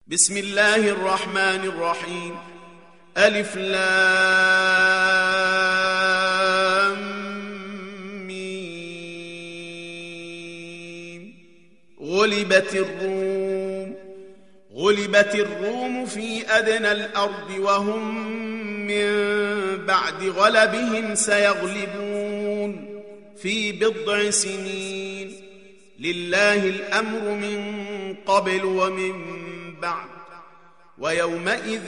بسم الله الرحمن الرحيم. ألف لام ميم. غلبت الروم في أدنى الأرض وهم من بعد غلبهم سيغلبون في بضع سنين. لله الأمر من قبل ومن بعد ويومئذ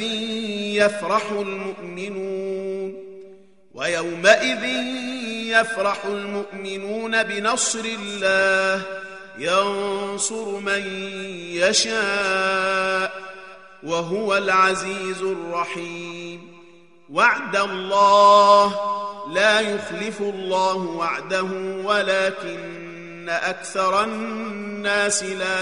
يفرح المؤمنون بنصر الله ينصر من يشاء وهو العزيز الرحيم. وعد الله لا يخلف الله وعده ولكن أكثر الناس لا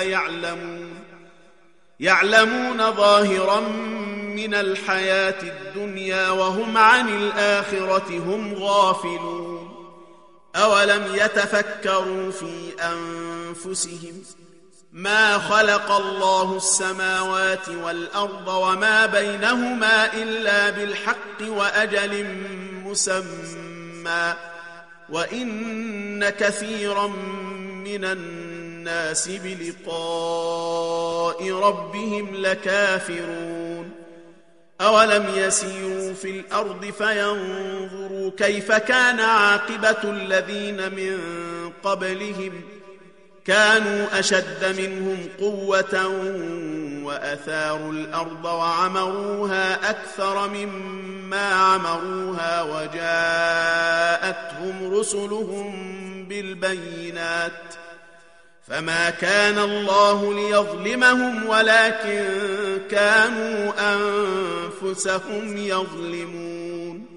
يعلمون ظاهرا من الحياة الدنيا وهم عن الآخرة هم غافلون. أولم يتفكروا في أنفسهم ما خلق الله السماوات والأرض وما بينهما إلا بالحق وأجل مسمى وإن كثيرا من الناس بلقاء ربهم لكافرون. أولم يسيروا في الأرض فينظروا كيف كان عاقبة الذين من قبلهم كانوا أشد منهم قوة وأثاروا الأرض وعمروها أكثر مما عمروها وجاءتهم رسلهم بالبينات فما كان الله ليظلمهم ولكن كانوا أنفسهم يظلمون.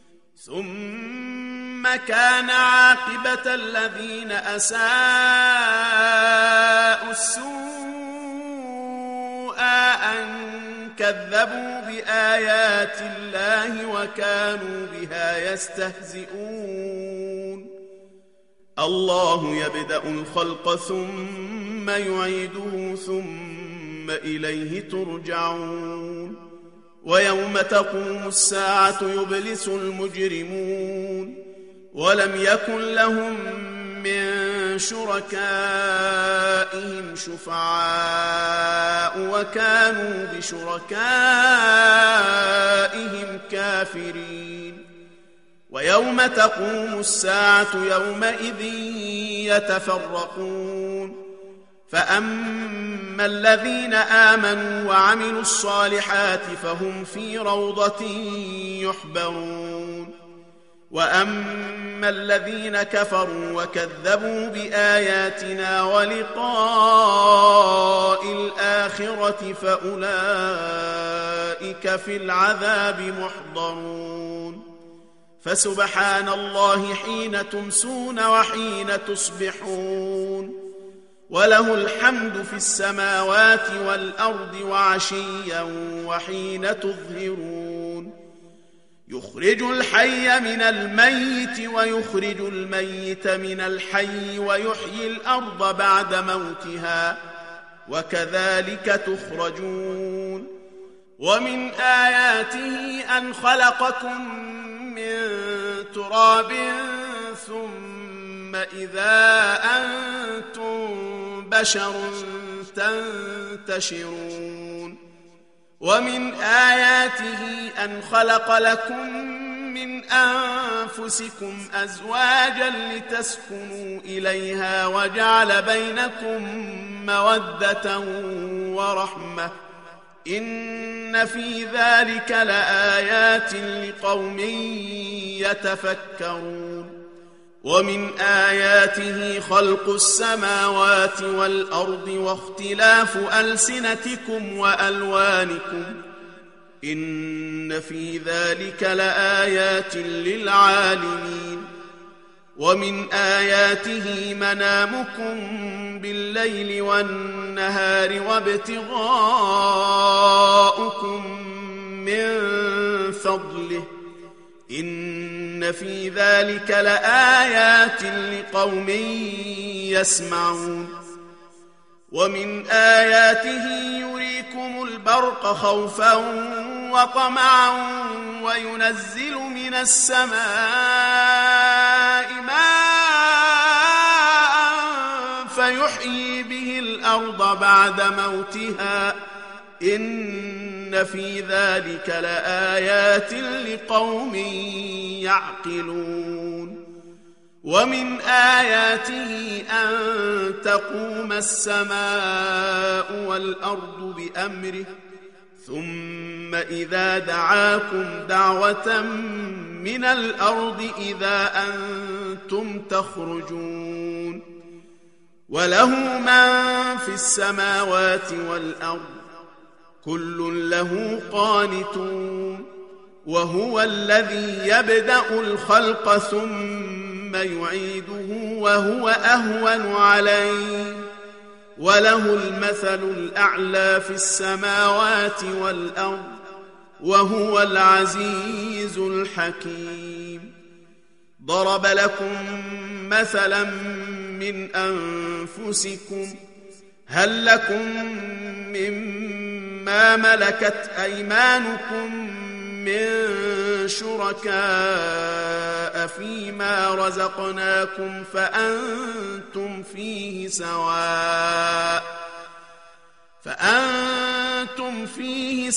ثم كان عاقبة الذين أساءوا السوء أن كذبوا بآيات الله وكانوا بها يستهزئون. الله يبدأ الخلق ثم يعيده ثم إليه ترجعون. ويوم تقوم الساعة يبلس المجرمون ولم يكن لهم من شركائهم شفعاء وكانوا بشركائهم كافرين. ويوم تقوم الساعة يومئذ يتفرقون فأما الذين آمنوا وعملوا الصالحات فهم في روضة يحبرون وأما الذين كفروا وكذبوا بآياتنا ولقاء الآخرة فأولئك في العذاب محضرون. فسبحان الله حين تمسون وحين تصبحون وله الحمد في السماوات والأرض وعشيا وحين تظهرون. يخرج الحي من الميت ويخرج الميت من الحي ويحيي الأرض بعد موتها وكذلك تخرجون. ومن آياته أن خلقكم من تراب ثم إذا أنتم بشر تنتشرون. ومن آياته أن خلق لكم من أنفسكم أزواجا لتسكنوا إليها وجعل بينكم مودة ورحمة إن في ذلك لآيات لقوم يتفكرون. ومن آياته خلق السماوات والأرض واختلاف ألسنتكم وألوانكم إن في ذلك لآيات للعالمين. ومن آياته منامكم بالليل والنهار وابتغاؤكم من فضله إن في ذلك لآيات لقوم يسمعون. ومن آياته يريكم يريكم البرق خوفا وطمعا وينزل من السماء ماء فيحيي به الأرض بعد موتها إن في ذلك لآيات لقوم يعقلون ومن آياته أن تقوم السماء والأرض بأمره ثم إذا دعاكم دعوة من الأرض إذا أنتم تخرجون وله من في السماوات والأرض كل له قانتون وهو الذي يبدأ الخلق ثم يعيده وهو أهون عليه وله المثل الأعلى في السماوات والأرض وهو العزيز الحكيم ضرب لكم مثلا من أنفسكم هل لكم مما ملكت أيمانكم من شركاء فيما رزقناكم فأنتم فيه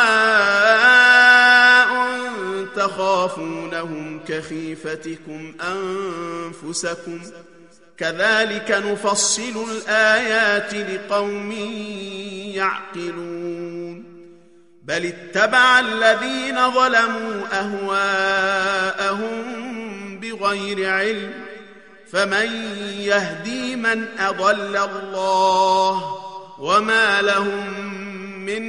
سواء تخافونهم كخيفتكم أنفسكم كذلك نفصل الآيات لقوم يعقلون بل اتبع الذين ظلموا أهواءهم بغير علم فمن يهدي من أضل الله وما لهم من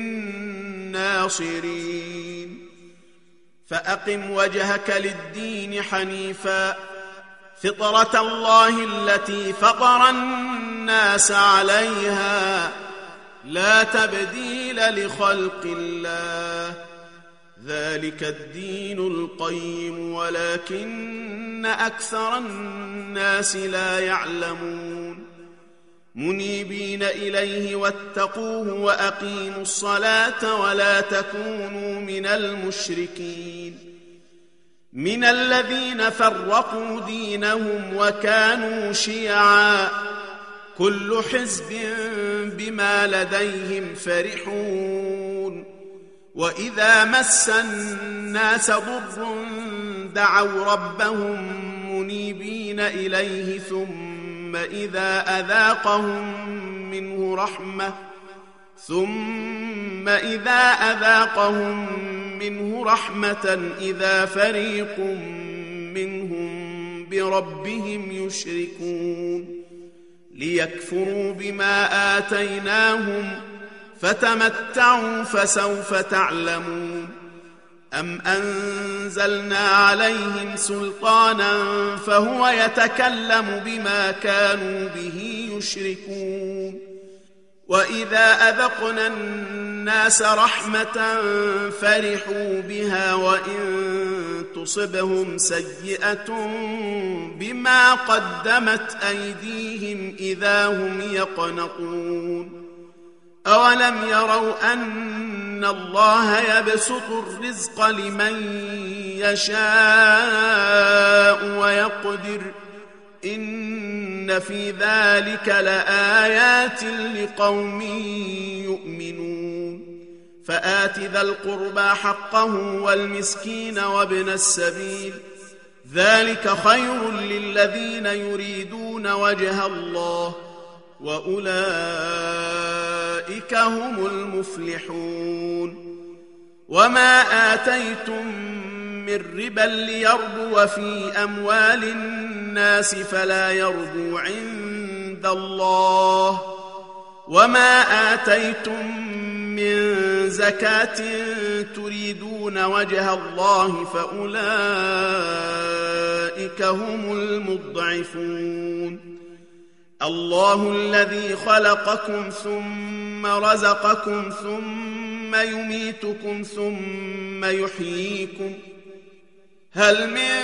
ناصرين فأقم وجهك للدين حنيفا فطرة الله التي فطر الناس عليها لا تبديل لخلق الله ذلك الدين القيم ولكن أكثر الناس لا يعلمون منيبين إليه واتقوه وأقيموا الصلاة ولا تكونوا من المشركين من الذين فرقوا دينهم وكانوا شيعا كل حزب بما لديهم فرحون وإذا مس الناس ضر دعوا ربهم منيبين إليه ثم إذا أذاقهم منه رحمة إذا فريق منهم بربهم يشركون ليكفروا بما آتيناهم فتمتعوا فسوف تعلمون أم أنزلنا عليهم سلطانا فهو يتكلم بما كانوا به يشركون وإذا أذقنا الناس رحمة فرحوا بها وإن تصبهم سيئة بما قدمت أيديهم إذا هم يقنطون أولم يروا أن الله يبسط الرزق لمن يشاء ويقدر إن في ذلك لآيات لقوم يؤمنون فآت ذا القربى حقه والمسكين وابن السبيل ذلك خير للذين يريدون وجه الله وأولئك هم المفلحون وما آتيتم من ربا ليربو في أموال الناس فلا يربو عند الله وما آتيتم من زكاة تريدون وجه الله فأولئك هم المضعفون الله الذي خلقكم ثم رزقكم ثم يميتكم ثم يحييكم هل من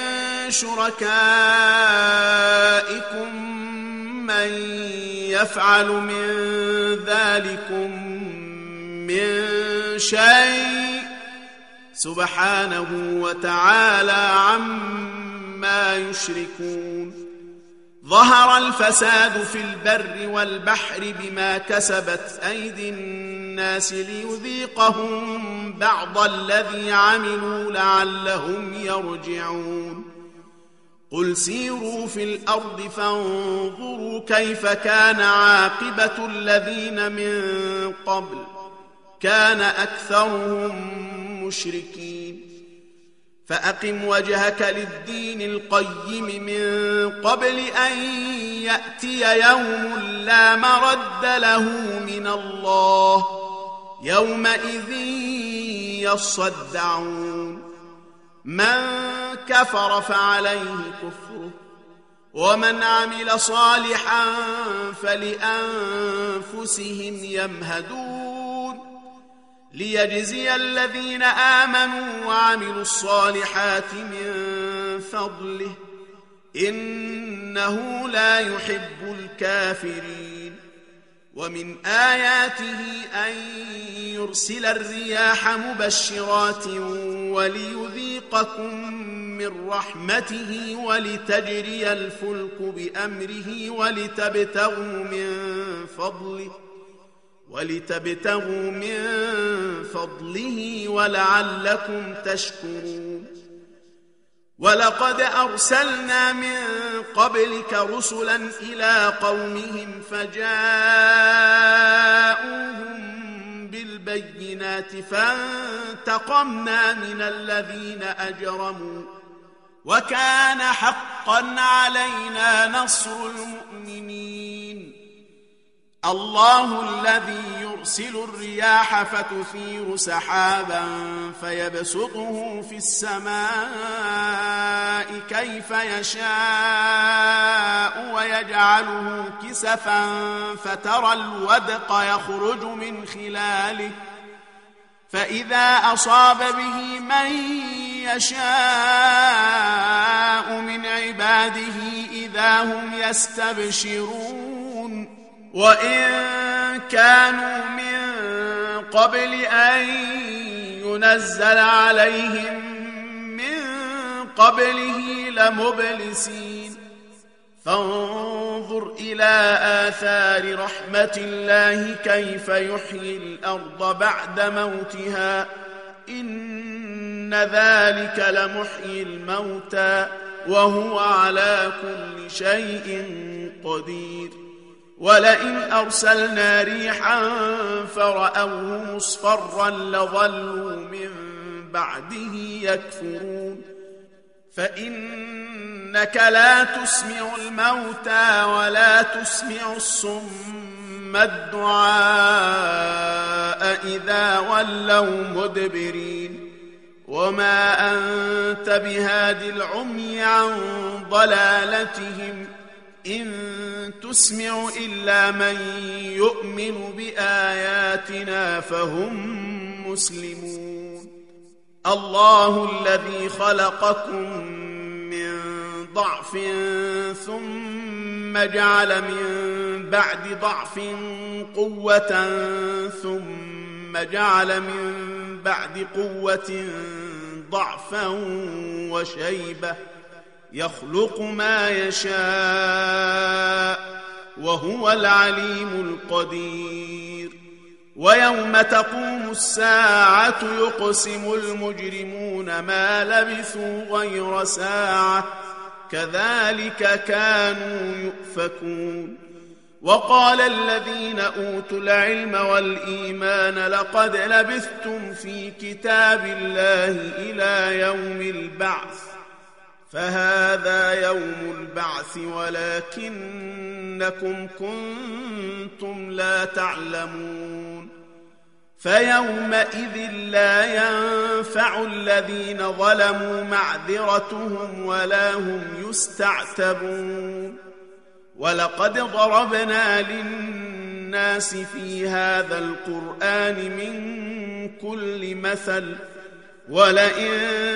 شركائكم من يفعل من ذلكم من شيء سبحانه وتعالى عما يشركون ظهر الفساد في البر والبحر بما كسبت أيدي الناس ليذيقهم بعض الذي عملوا لعلهم يرجعون قل سيروا في الأرض فانظروا كيف كان عاقبة الذين من قبل كان أكثرهم مشركين فأقم وجهك للدين القيم من قبل أن يأتي يوم لا مرد له من الله يومئذ يصدعون من كفر فعليه كفره ومن عمل صالحا فلأنفسهم يمهدون ليجزي الذين آمنوا وعملوا الصالحات من فضله إنه لا يحب الكافرين ومن آياته أن يرسل الرياح مبشرات وليذيقكم من رحمته ولتجري الفلك بأمره ولتبتغوا من فضله ولعلكم تشكرون ولقد أرسلنا من قبلك رسلا إلى قومهم فجاءوهم بالبينات فانتقمنا من الذين أجرموا وكان حقا علينا نصر المؤمنين الله الذي يرسل الرياح فتثير سحابا فيبسطه في السماء كيف يشاء ويجعله كسفا فترى الودق يخرج من خلاله فإذا أصاب به من يشاء من عباده إذا هم يستبشرون وإن كانوا من قبل أن ينزل عليهم من قبله لمبلسين فانظر إلى آثار رحمة الله كيف يحيي الأرض بعد موتها إن ذلك لمحيي الموتى وهو على كل شيء قدير ولئن أرسلنا ريحا فرأوه مصفرا لظلوا من بعده يكفرون فإنك لا تسمع الموتى ولا تسمع الصم الدعاء إذا ولوا مدبرين وما أنت بهاد العمي عن ضلالتهم إن تسمع إلا من يؤمن بآياتنا فهم مسلمون الله الذي خلقكم من ضعف ثم جعل من بعد ضعف قوة ثم جعل من بعد قوة ضعفا وشيبة يخلق ما يشاء وهو العليم القدير ويوم تقوم الساعة يقسم المجرمون ما لبثوا غير ساعة كذلك كانوا يؤفكون وقال الذين أوتوا العلم والإيمان لقد لبثتم في كتاب الله إلى يوم البعث فهذا يوم البعث ولكنكم كنتم لا تعلمون فيومئذ لا ينفع الذين ظلموا معذرتهم ولا هم يستعتبون ولقد ضربنا للناس في هذا القرآن من كل مثل ولئن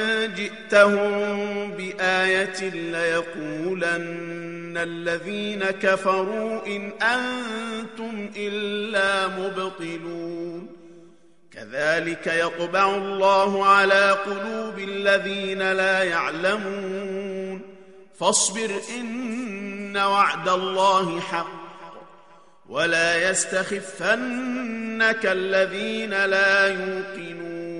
جئتهم بآية ليقولن الذين كفروا إن أنتم إلا مبطلون كذلك يطبع الله على قلوب الذين لا يعلمون فاصبر إن وعد الله حق ولا يستخفنك الذين لا يوقنون